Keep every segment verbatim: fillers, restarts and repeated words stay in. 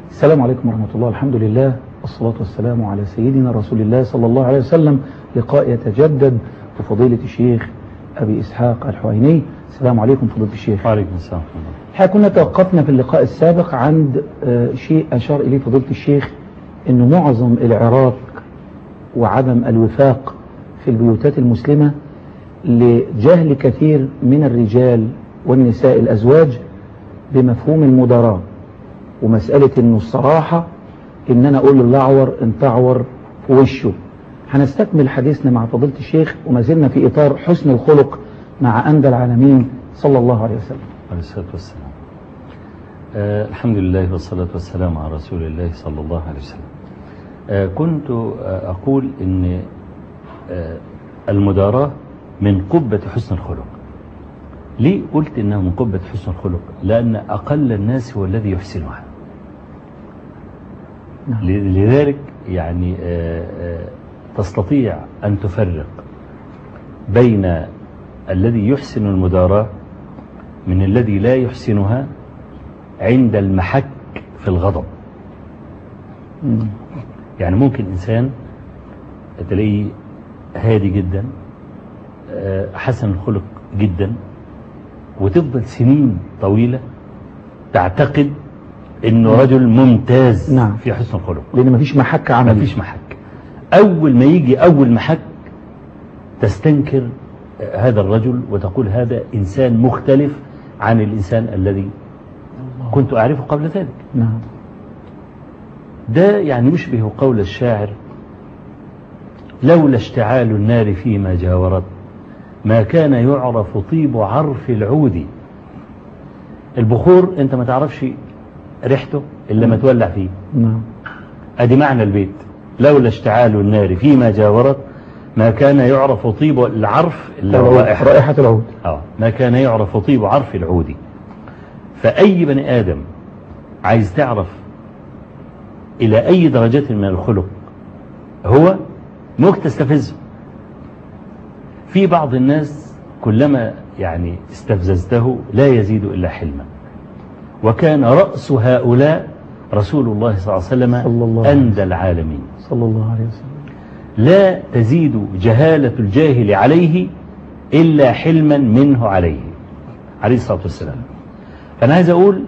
السلام عليكم ورحمة الله. الحمد لله والصلاة والسلام على سيدنا رسول الله صلى الله عليه وسلم. لقاء يتجدد بفضيلة الشيخ أبي إسحاق الحويني. السلام عليكم فضيلة الشيخ. وعليكم السلام. احنا كنا توقفنا في اللقاء السابق عند شيء أشار إليه فضيلة الشيخ، إنه معظم العراق وعدم الوفاق في البيوتات المسلمة لجهل كثير من الرجال والنساء الأزواج بمفهوم المداراة، ومسألة إنه الصراحة إن أنا أقول للأعور أن تعور في وشه. هنستكمل حديثنا مع فضيلة الشيخ وما زلنا في إطار حسن الخلق مع أندى العالمين صلى الله عليه وسلم. عليه الصلاة والسلام. آه الحمد لله والصلاة والسلام على رسول الله صلى الله عليه وسلم. آه كنت آه أقول إن آه المداراة من قبة حسن الخلق. ليه قلت إنها من قبة حسن الخلق؟ لأن أقل الناس هو الذي يحسنها. نعم. لذلك يعني آه آه تستطيع أن تفرق بين الذي يحسن المداراة من الذي لا يحسنها عند المحك في الغضب. مم. يعني ممكن إنسان تلاقيه هادي جدا، حسن الخلق جدا، وتفضل سنين طويلة تعتقد انه رجل ممتاز. نعم. في حسن الخلق، لان مفيش محك عملي. مفيش محك. اول ما يجي اول محك تستنكر هذا الرجل وتقول هذا انسان مختلف عن الانسان الذي كنت اعرفه قبل ذلك. نعم. ده يعني يشبه قول الشاعر: لولا اشتعال النار فيما جاورت ما كان يعرف طيب عرف العود. البخور انت ما تعرفش ريحته الا ما تولع فيه. نعم. ادي معنى البيت: لولا اشتعال النار فيما جاورت ما كان يعرف طيب العرف اللي هو رائحة, رائحة العود. اه ما كان يعرف طيب عرف العود. فأي بني آدم عايز تعرف إلى أي درجة من الخلق هو ممكن تستفزه. في بعض الناس كلما يعني استفززته لا يزيد إلا حلما، وكان رأس هؤلاء رسول الله صلى الله عليه وسلم أندى العالمين صلى الله عليه وسلم. لا تزيد جهالة الجاهل عليه إلا حلما منه عليه عليه الصلاة والسلام. فأنا عايز أقول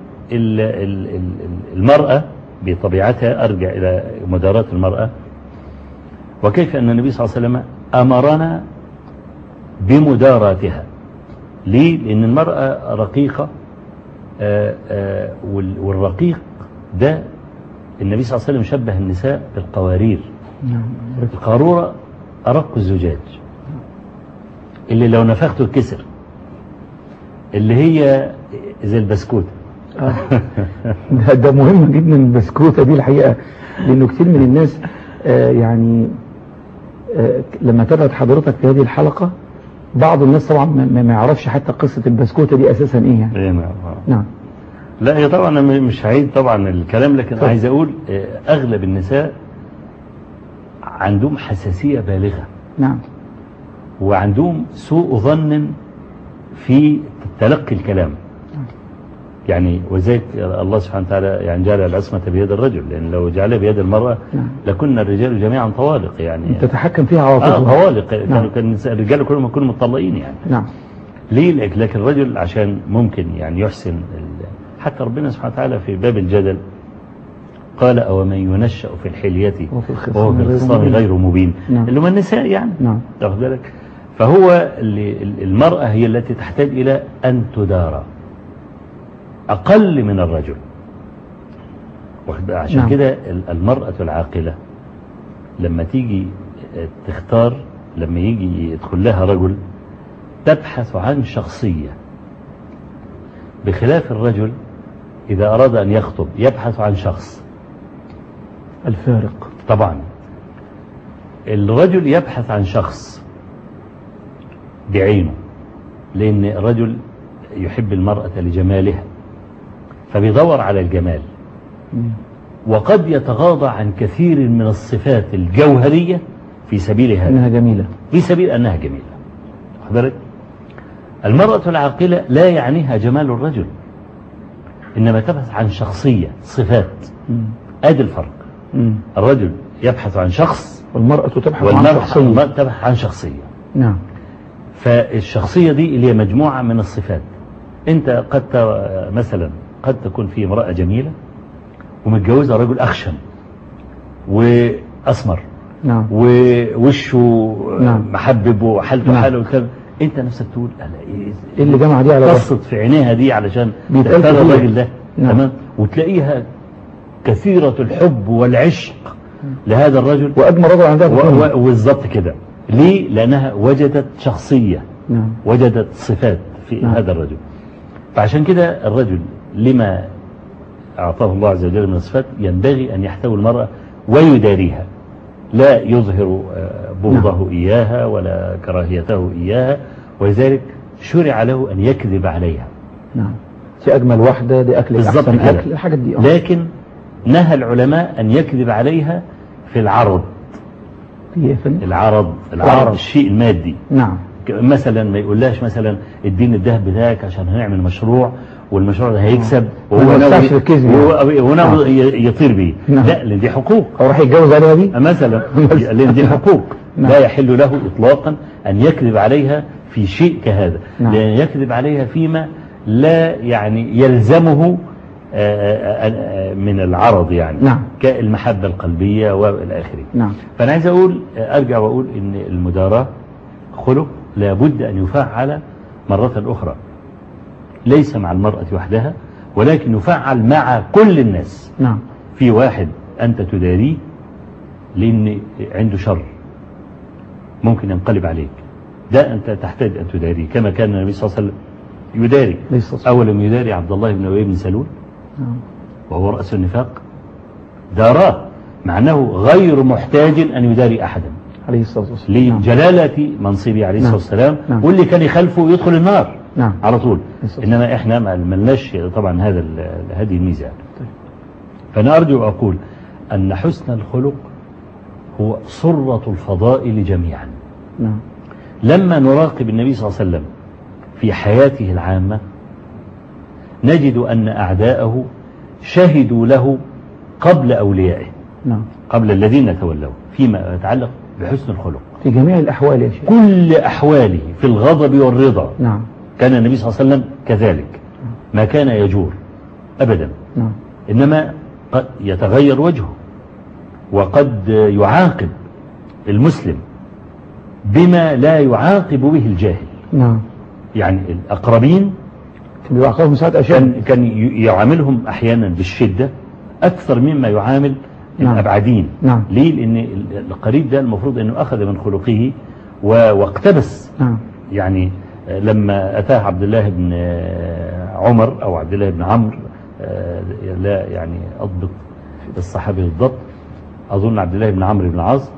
المرأة بطبيعتها، أرجع إلى مداراة المرأة وكيف أن النبي صلى الله عليه وسلم أمرنا بمداراتها. ليه؟ لأن المرأة رقيقة، آآ آآ والرقيق ده النبي صلى الله عليه وسلم شبه النساء بالقوارير. القارورة أرق الزجاج اللي لو نفخته الكسر، اللي هي زي البسكوتة. ده, ده مهم جدا البسكوتة دي الحقيقة، لأنه كتير من الناس آه يعني آه لما تابعت حضرتك في هذه الحلقة بعض الناس طبعا ما, ما يعرفش حتى قصة البسكوتة دي أساسا إيه يعني. إيه نعم. نعم. لا هي طبعا أنا مش هعيد طبعا الكلام، لكن طبعا. عايز أقول آه أغلب النساء عندهم حساسية بالغة. نعم. وعندهم سوء ظن في تلقي الكلام. يعني وزيك الله سبحانه وتعالى يعني جعل العصمة بيد الرجل، لأن لو جعلها بيد المرأة نعم. لكن الرجال جميعا طوالق يعني تتحكم فيها عواطفها. آه طوالق. نعم. كان الرجال كلهم يكونوا مطلقين يعني. نعم. ليه؟ لكن الرجل عشان ممكن يعني يحسن حتى ربنا سبحانه وتعالى في باب الجدل قال: أو من ينشأ في الحلية وهو في الخصام غير مبين. نعم. اللي هم النساء يعني. نعم. تاخد بالك؟ فهو المرأة هي التي تحتاج إلى أن تدارى أقل من الرجل. عشان نعم. كده المرأة العاقلة لما تيجي تختار، لما يجي يدخل لها رجل تبحث عن شخصية، بخلاف الرجل إذا أراد أن يخطب يبحث عن شخص. الفارق طبعا الرجل يبحث عن شخص بعينه، لأن الرجل يحب المرأة لجمالها فبيدور على الجمال، وقد يتغاضى عن كثير من الصفات الجوهرية في سبيل هذا، أنها جميلة، في سبيل أنها جميلة. حضرتك المرأة العاقلة لا يعنيها جمال الرجل، إنما تبحث عن شخصية صفات. مم. ادي الفرق. مم. الرجل يبحث عن شخص والمرأة تبحث عن شخصية. والمرأة تبحث عن شخصية. نعم. فالشخصية دي اللي هي مجموعة من الصفات. انت قد مثلا قد تكون في امرأة جميلة ومتجوزة رجل أخشن وأسمر، نعم، ووشه نعم. محبب وحالته نعم. حاله وكذا. انت نفسك تقول ايه ايه اللي جمع دي على ده؟ قصت في عينيها دي علشان بيتقال تختار كتير. الراجل ده. نعم. تمام. وتلاقيها كثيرة الحب والعشق لهذا الرجل، وأجمل رجل عندها و- و- بالظبط كده. ليه؟ لأنها وجدت شخصية، نعم، وجدت صفات في نعم. هذا الرجل. فعشان كده الرجل لما أعطاه الله عز وجل من الصفات ينبغي أن يحتوي المرأة ويداريها، لا يظهر آه، بغضه نعم. إياها ولا كراهيته إياها، ولذلك شرع له أن يكذب عليها. نعم. دي أجمل واحدة، دي أكل بالظبط أحسن كده. أكل، الحاجات دي. آه. لكن نهى العلماء أن يكذب عليها في العرض. في إيه يا فندم؟ العرض العرض العرض. الشيء المادي. نعم. مثلا ما يقولهاش مثلا اديني الذهب بتاعك عشان هنعمل مشروع والمشروع ده هيكسب ما وهو يوسعش ناوي الكذب وهو- يعني. وهو ناوي نعم. ي- يطير بيه. نعم. لا، لان دي حقوق. أو راح يتجوز عليها دي. مثلا لان دي حقوق. نعم. لا يحل له اطلاقا ان يكذب عليها في شيء كهذا. نعم. لان يكذب عليها فيما لا يعني يلزمه آه، آه، آه، من العرض يعني. نعم. كالمحبة القلبية والى اخره. نعم. فأنا عايز أقول أرجع وأقول إن المداراة خلق لابد أن يفعل مرة أخرى، ليس مع المرأة وحدها ولكن يفعل مع كل الناس. نعم. في واحد أنت تداريه لأن عنده شر ممكن ينقلب عليك، ده أنت تحتاج أن تداريه كما كان النبي صلى الله عليه وسلم يداري. ليس صحيح. أولا يداري عبد الله بن أبي بن سلول نعم. وهو رأس النفاق، داراه مع أنه غير محتاج أن يداري أحدا عليه الصلاة والسلام. نعم. لجلالة منصبه عليه الصلاة نعم. والسلام. نعم. واللي كان يخلفه يدخل النار نعم. على طول. بالصبر. إنما إحنا ما ملناش طبعا هذا ال- هذه الميزة. طيب. فأنا أرجو أقول أن حسن الخلق هو صرة الفضائل جميعا. نعم. لما نراقب النبي صلى الله عليه وسلم في حياته العامة نجد أن أعداءه شهدوا له قبل أوليائه، نعم. قبل الذين تولوا، فيما يتعلق بحسن الخلق. في جميع الأحوال يا شيخ. كل أحواله في الغضب والرضا نعم. كان النبي صلى الله عليه وسلم كذلك، ما كان يجور أبدا. نعم. إنما قد يتغير وجهه وقد يعاقب المسلم بما لا يعاقب به الجاهل. نعم. يعني الأقربين كان بيعاقبهم ساعات أشياء. كان, كان يعاملهم أحيانا بالشدة أكثر مما يعامل نعم. الأبعدين. نعم. ليه؟ لأن القريب ده المفروض أنه أخذ من خلقه و- واقتبس. نعم. يعني لما أتاه عبد الله بن عمر أو عبد الله بن عمرو، لا يعني أضبط الصحابي بالضبط، أظن عبد الله بن عمرو بن العاص،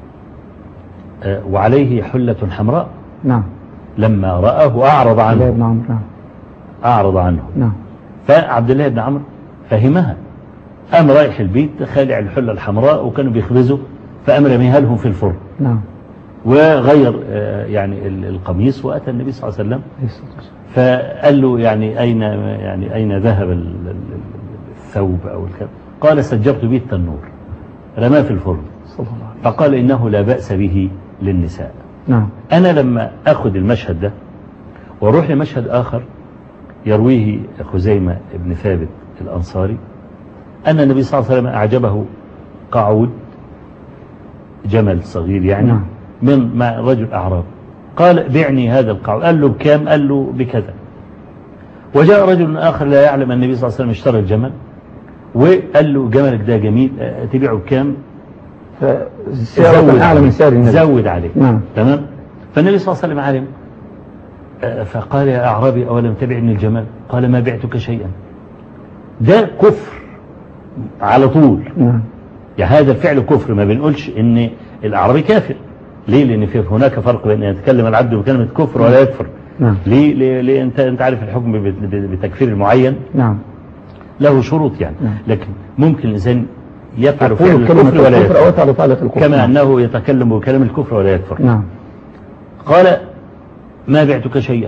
وعليه حلة حمراء. نعم. لما رآه أعرض عبد الله بن عنه عمرو. نعم. أعرض عنه. نعم. فعبد الله بن عمرو فهمها، قام رايح البيت خالع الحلة الحمراء وكانوا بيخبزوا، فقام رميها لهم في الفرن نعم. وغير آه، يعني ال- القميص وأتى النبي صلى الله عليه وسلم عليه الصلاة والسلام. فقال له يعني أين يعني أين ذهب ال- ال- الثوب أو الكلام؟ قال سجرت به التنور، رماه في الفرن. صلى الله عليه وسلم. فقال إنه لا بأس به للنساء. نعم. أنا لما أخذ المشهد ده واروح لمشهد آخر يرويه خزيمة بن ثابت الأنصاري أن النبي صلى الله عليه وسلم أعجبه قعود جمل صغير يعني نعم. من مع رجل أعراب، قال بعني هذا القعود. قال له بكام؟ قال له بكذا. وجاء رجل آخر لا يعلم أن النبي صلى الله عليه وسلم اشترى الجمل وقال له جملك ده جميل، أه، تبيعه بكام؟ فالسعر أعلى من سعر النبي. زود عليه. نعم. تمام. فالنبي صلى الله عليه وسلم علم، أه، فقال يا أعرابي أولم تبعني الجمل؟ قال ما بعتك شيئا. ده كفر على طول. نعم. يعني هذا الفعل كفر، ما بنقولش ان الأعرابي كافر. ليه؟ لأن في هناك فرق بين أن يتكلم العبد بكلمة كفر ولا يكفر. نعم. ليه؟ ليه, ليه انت انت عارف الحكم بت- بت- بتكفير المعين نعم. له شروط يعني. نعم. لكن ممكن الإنسان يفعل فعل يقول كلمة الكفر ولا الكفر أو يكفر، يفعل فعل الكفر. كما نعم. أنه يتكلم بكلام الكفر ولا يكفر. نعم. قال ما بعتك شيئا،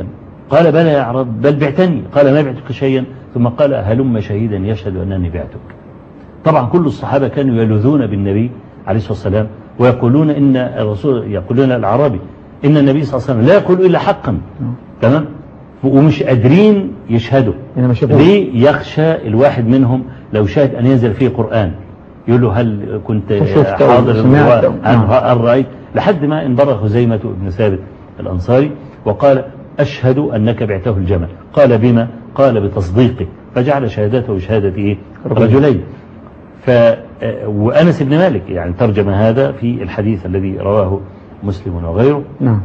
قال بلى يا أعراب بل بعتني. قال ما بعتك شيئا. ثم قال هلم شهيدا يشهد أنني بعتك. طبعا كل الصحابة كانوا يلوذون بالنبي عليه الصلاة والسلام ويقولون إن الرسول يقولون الأعرابي إن النبي صلى الله عليه وسلم لا يقول إلا حقا. تمام. ومش قادرين يشهدوا. ليه؟ يخشى الواحد منهم لو شاهد أن ينزل فيه قرآن يقول له هل كنت حاضر هل رأيت؟ لحد ما انبرى خزيمة بن ثابت الأنصاري وقال أشهد أنك بعته الجمل. قال بما؟ قال بتصديقه. فجعل شهادته شهادة إيه؟ رجلين. ف وأنس بن مالك يعني ترجم هذا في الحديث الذي رواه مسلم وغيره. نعم.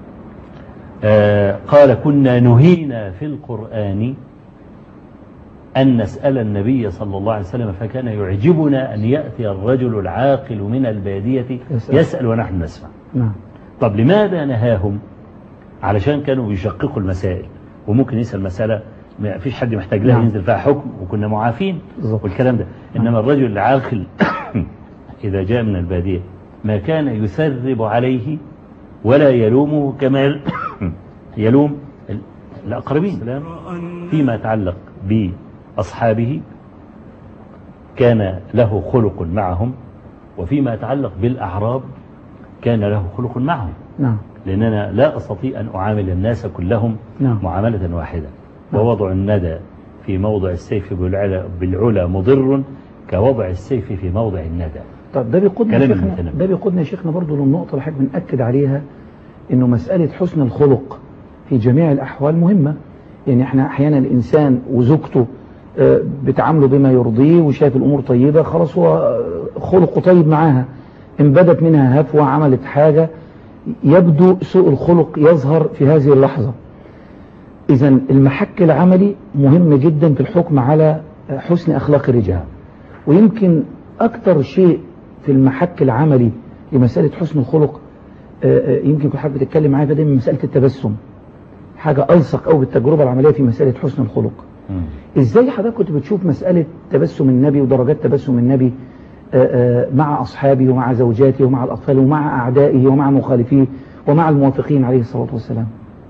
آه قال كنا نهينا في القرآن أن نسأل النبي صلى الله عليه وسلم فكان يعجبنا أن يأتي الرجل العاقل من البادية يسأل, يسأل ونحن نسمع. نعم. طب لماذا نهاهم؟ علشان كانوا بيشققوا المسائل وممكن يسأل مسألة ما فيش حد محتاج لها. نعم. ينزل فيها حكم وكنا معافين والكلام ده. إنما نعم. الرجل العاقل إذا جاء من البادية ما كان يثرب عليه ولا يلومه كما يلوم الأقربين. فيما يتعلق بأصحابه كان له خلق معهم وفيما يتعلق بالأعراب كان له خلق معهم. نعم. لأننا لا أستطيع أن أعامل الناس كلهم نعم. معاملة واحدة. ووضع الندى في موضع السيف بالعلا, بالعلا مضر كوضع السيف في موضع الندى. طب ده بيقودنا شيخنا ده بيقودنا يا شيخنا برضه للنقطة اللي حضرتك بنأكد عليها إنه مسألة حسن الخلق في جميع الأحوال مهمة. يعني احنا أحيانا الإنسان وزوجته بتعامله بما يرضيه وشايف الأمور طيبة خلاص هو خلقه طيب معاها. إن بدت منها هفوة عملت حاجة يبدو سوء الخلق يظهر في هذه اللحظة. إذا المحك العملي مهم جدا في الحكم على حسن أخلاق الرجال. ويمكن أكثر شيء في المحك العملي لمسألة حسن الخلق يمكن كل حد بتتكلم معايا دايما مسألة التبسم. حاجة ألصق أو بالتجربة العملية في مسألة حسن الخلق. م. إزاي حضرتك كنت بتشوف مسألة تبسم النبي ودرجات تبسم النبي مع أصحابه ومع زوجاته ومع الأطفال ومع أعدائه ومع مخالفيه ومع الموافقين عليه الصلاة والسلام؟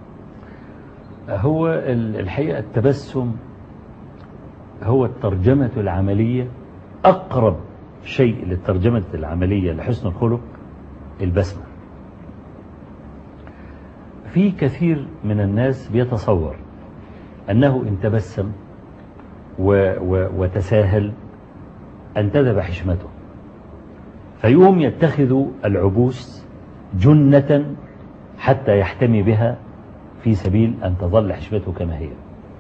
هو الحقيقة التبسم هو الترجمة العملية. أقرب شيء للترجمة العملية لحسن الخلق البسمة. في كثير من الناس بيتصور أنه إن تبسم و و وتساهل انتدب حشمته فيقوم يتخذ العبوس جنة حتى يحتمي بها في سبيل أن تظل حشمته كما هي.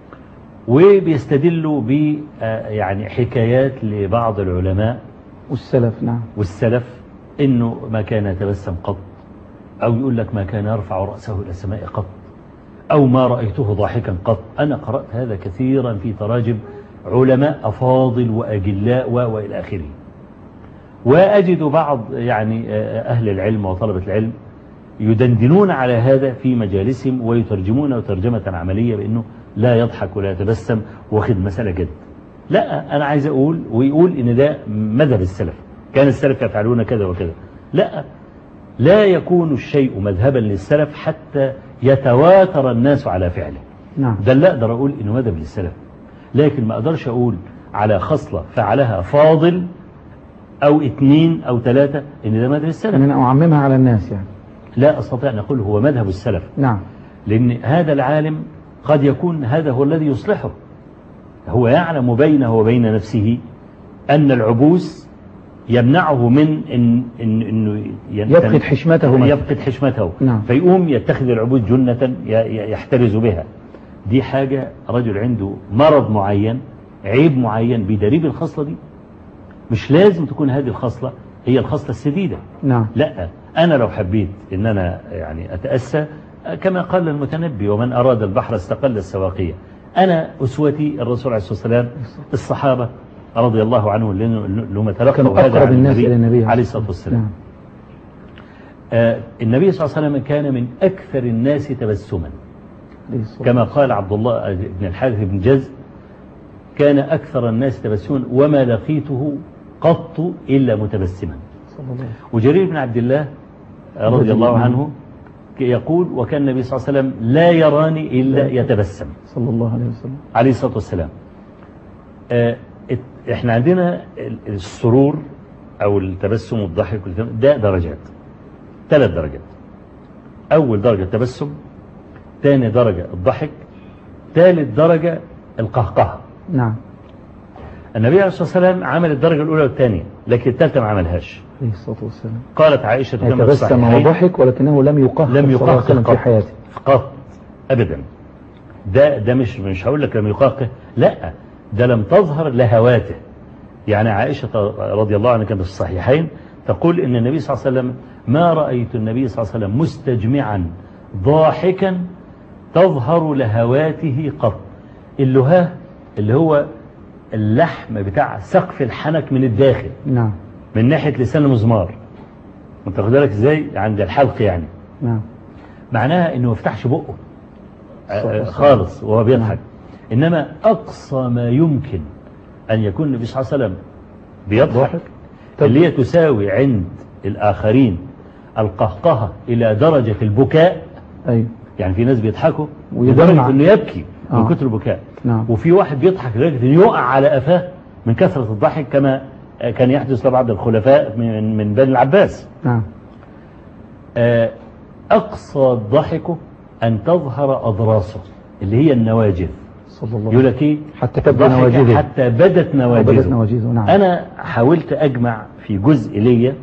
وبيستدلوا ب يعني حكايات لبعض العلماء والسلف. نعم. والسلف إنه ما كان يتبسم قط، أو يقول لك ما كان يرفع رأسه إلى السماء قط، أو ما رأيته ضاحكا قط. أنا قرأت هذا كثيرا في تراجم علماء أفاضل وأجلاء وإلى آخره. وأجد بعض يعني أهل العلم وطلبة العلم يدندنون على هذا في مجالسهم ويترجمونه ترجمة عملية بأنه لا يضحك ولا يتبسم واخد مسألة جد. لا، أنا عايز أقول ويقول إن ده مذهب السلف، كان السلف يفعلون كذا وكذا. لا، لا يكون الشيء مذهبا للسلف حتى يتواتر الناس على فعله. نعم. ده لا أقدر أقول إنه مذهب للسلف، لكن ما أقدرش أقول على خصلة فعلها فاضل أو اثنين أو ثلاثة إن ده مذهب السلف. أنا أعممها على الناس يعني. لا أستطيع أن أقول هو مذهب السلف. نعم. لأن هذا العالم قد يكون هذا هو الذي يصلحه. هو يعلم بينه وبين نفسه أن العبوس يمنعه من إن إن إنه يفقد حشمته يفقد حشمته. نعم. فيقوم يتخذ العبوس جنة يحترز بها. دي حاجة رجل عنده مرض معين، عيب معين بيدريب الخصلة دي. مش لازم تكون هذه الخصلة هي الخصلة السديدة. نعم. لا، أنا لو حبيت إن أنا يعني أتأسى كما قال المتنبي ومن أراد البحر استقل السواقية. أنا أسوتي الرسول عليه الصلاة والسلام، الصحابة رضي الله عنهم لما تلقوا هذا عن النبي عليه الصلاة والسلام. نعم. آه النبي صلى الله عليه وسلم كان من أكثر الناس تبسما، كما قال عبد الله بن الحارث بن جز كان أكثر الناس تبسما وما لقيته قط إلا متبسما. وجرير بن عبد الله رضي الله عنه يقول وكان النبي صلى الله عليه وسلم لا يراني إلا يتبسم صلى الله عليه وسلم عليه الصلاة والسلام. آه احنا عندنا السرور أو التبسم والضحك ده درجات، ثلاث درجات. أول درجة التبسم، ثاني درجة الضحك، ثالث درجة القهقهة. نعم. النبي عليه الصلاة والسلام عمل الدرجة الأولى والثانية، لكن الثالثة ما عملهاش عليه الصلاة والسلام. قالت عائشة كما في تبسم وضحك ولكنه لم يقهقه لم يقهقه في حياته قط أبدا. ده ده مش مش هقول لك لم يقهقه، لا ده لم تظهر لهواته. يعني عائشة رضي الله عنها كما في الصحيحين تقول إن النبي صلى الله عليه وسلم ما رأيت النبي صلى الله عليه وسلم مستجمعا ضاحكا تظهر لهواته قط. اللهاه اللي هو اللحم بتاع سقف الحنك من الداخل. نعم. من ناحية لسان المزمار، انت خد بالك ازاي عند الحلق يعني. نعم. معناها انه ما يفتحش بقه خالص وهو بيضحك. نعم. انما اقصى ما يمكن ان يكون النبي صلى الله عليه وسلم بيضحك اللي هي تساوي عند الاخرين القهقهة الى درجة البكاء. ايوه. يعني في ناس بيضحكوا ويدمع انه يبكي من آه. كتر البكاء. نعم. وفي واحد بيضحك لدرجة انه يقع على قفاه من كثرة الضحك كما كان يحدث لبعض الخلفاء من من بني العباس. نعم. أقصى ضحكه أن تظهر أضراسه اللي هي النواجذ. صلى الله يقول لك إيه؟ حتى تبدو نواجذه، حتى بدت نواجذه. بدت نواجذه. نعم. أنا حاولت أجمع في جزء لي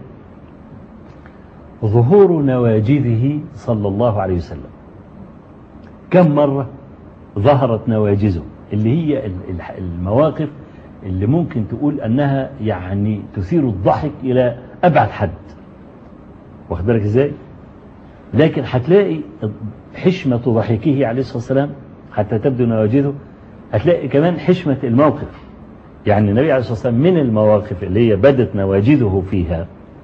ظهور نواجذه صلى الله عليه وسلم، كم مرة ظهرت نواجذه، اللي هي المواقف اللي ممكن تقول أنها يعني تثير الضحك إلى أبعد حد. واخد بالك إزاي؟ لكن هتلاقي حشمة ضحكه عليه الصلاة والسلام حتى تبدو نواجذه، هتلاقي كمان حشمة الموقف. يعني النبي عليه الصلاة والسلام من المواقف اللي هي بدت نواجذه فيها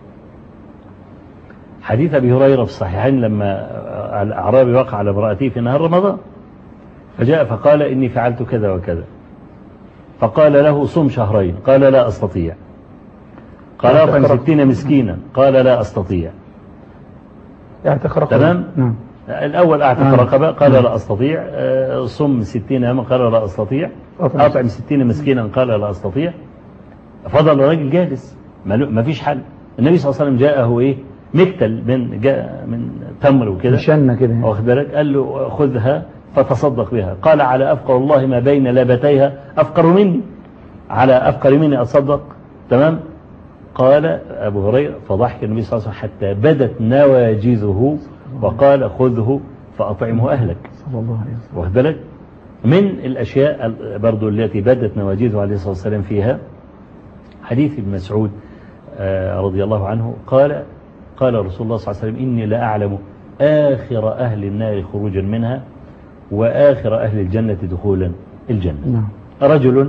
حديث أبي هريرة في الصحيحين لما الأعرابي وقع على امرأته في نهار رمضان، فجاء فقال إني فعلت كذا وكذا، فقال له صم شهرين، قال لا أستطيع. قال أطعم ستين مسكينا، قال لا أستطيع. اعتق رقبة. تمام. نعم. الأول أعتق رقبة، قال لا أستطيع. صم ستين يوما، قال لا أستطيع. أطعم ستين مسكينا، قال لا أستطيع. فضل الراجل جالس ما فيش حل. النبي صلى الله عليه وسلم جاءه إيه مكتل من جاء من تمر وكده شنة كده، واخد بالك، قال له خذها فتصدق بها. قال على أفقر الله ما بين لابتيها أفقر مني، على أفقر مني أتصدق. تمام. قال أبو هريرة فضحك النبي صلى الله عليه وسلم حتى بدت نواجذه وقال خذه فأطعمه أهلك. صلى الله عليه وسلم. واخد بالك. من الأشياء برضو التي بدت نواجذه عليه الصلاة والسلام فيها حديث ابن مسعود رضي الله عنه قال قال رسول الله صلى الله عليه وسلم إني لا أعلم آخر أهل النار خروجا منها وآخر أهل الجنة دخولا الجنة. نعم. رجل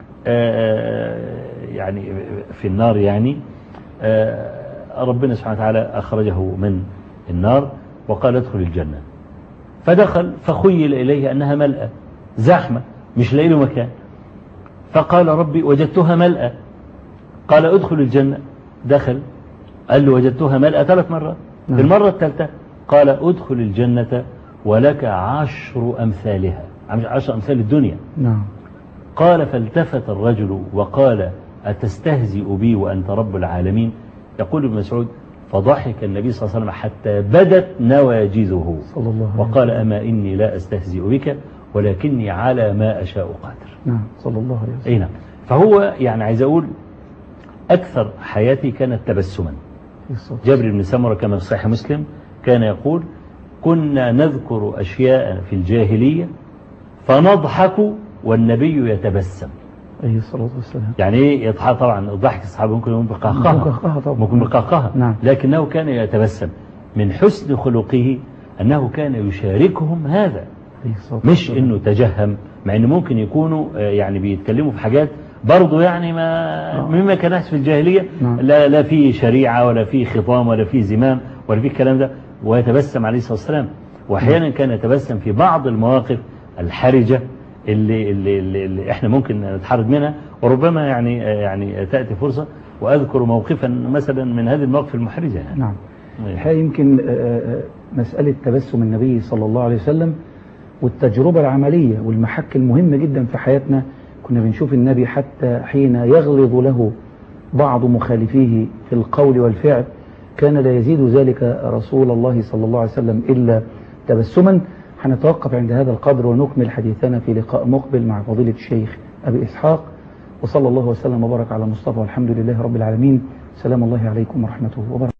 يعني في النار، يعني ربنا سبحانه وتعالى أخرجه من النار وقال ادخل الجنة، فدخل فخيل إليه أنها ملأة زحمة مش لاقي له مكان، فقال ربي وجدتها ملأة. قال ادخل الجنة، دخل قال له وجدتها ملأة ثلاث مرات. في المرة الثالثة قال ادخل الجنة ولك عشر أمثالها، عشر أمثال الدنيا. نعم. قال فالتفت الرجل وقال أتستهزئ بي وأنت رب العالمين؟ يقول ابن مسعود فضحك النبي صلى الله عليه وسلم حتى بدت نواجذه صلى الله عليه وقال أما إني لا أستهزئ بك ولكني على ما أشاء قادر. نعم. صلى الله عليه وسلم. أي نعم. فهو يعني عايز أقول أكثر حياتي كانت تبسما. جابر بن سمرة كما في صحيح مسلم كان يقول كنا نذكر أشياء في الجاهلية فنضحك والنبي يتبسم. أي الصلاة والسلام. يعني ايه يضحك؟ طبعا الضحك الصحابة ممكن يكون بقهقهة، ممكن بقهقهة. نعم. لكنه كان يتبسم. من حسن خلقه أنه كان يشاركهم هذا، مش إنه تجهم، مع إنه ممكن يكونوا يعني بيتكلموا في حاجات برضو يعني ما مما كان يحدث في الجاهلية. نعم. لا لا في شريعة ولا في خطام ولا في زمام ولا في الكلام ده، ويتبسم عليه الصلاة والسلام. وأحيانا كان يتبسم في بعض المواقف الحرجة اللي, اللي, اللي, اللي احنا ممكن نتحرج منها، وربما يعني يعني تأتي فرصة وأذكر موقفا مثلا من هذه المواقف المحرجة يعني. نعم. الحقيقة يمكن مسألة تبسم النبي صلى الله عليه وسلم والتجربة العملية والمحك المهم جدا في حياتنا، كنا بنشوف النبي حتى حين يغلظ له بعض مخالفيه في القول والفعل كان لا يزيد ذلك رسول الله صلى الله عليه وسلم إلا تبسما. هنتوقف عند هذا القدر ونكمل حديثنا في لقاء مقبل مع فضيلة الشيخ أبي إسحاق، وصلى الله وسلم وبارك على مصطفى والحمد لله رب العالمين. سلام الله عليكم ورحمته وبركاته.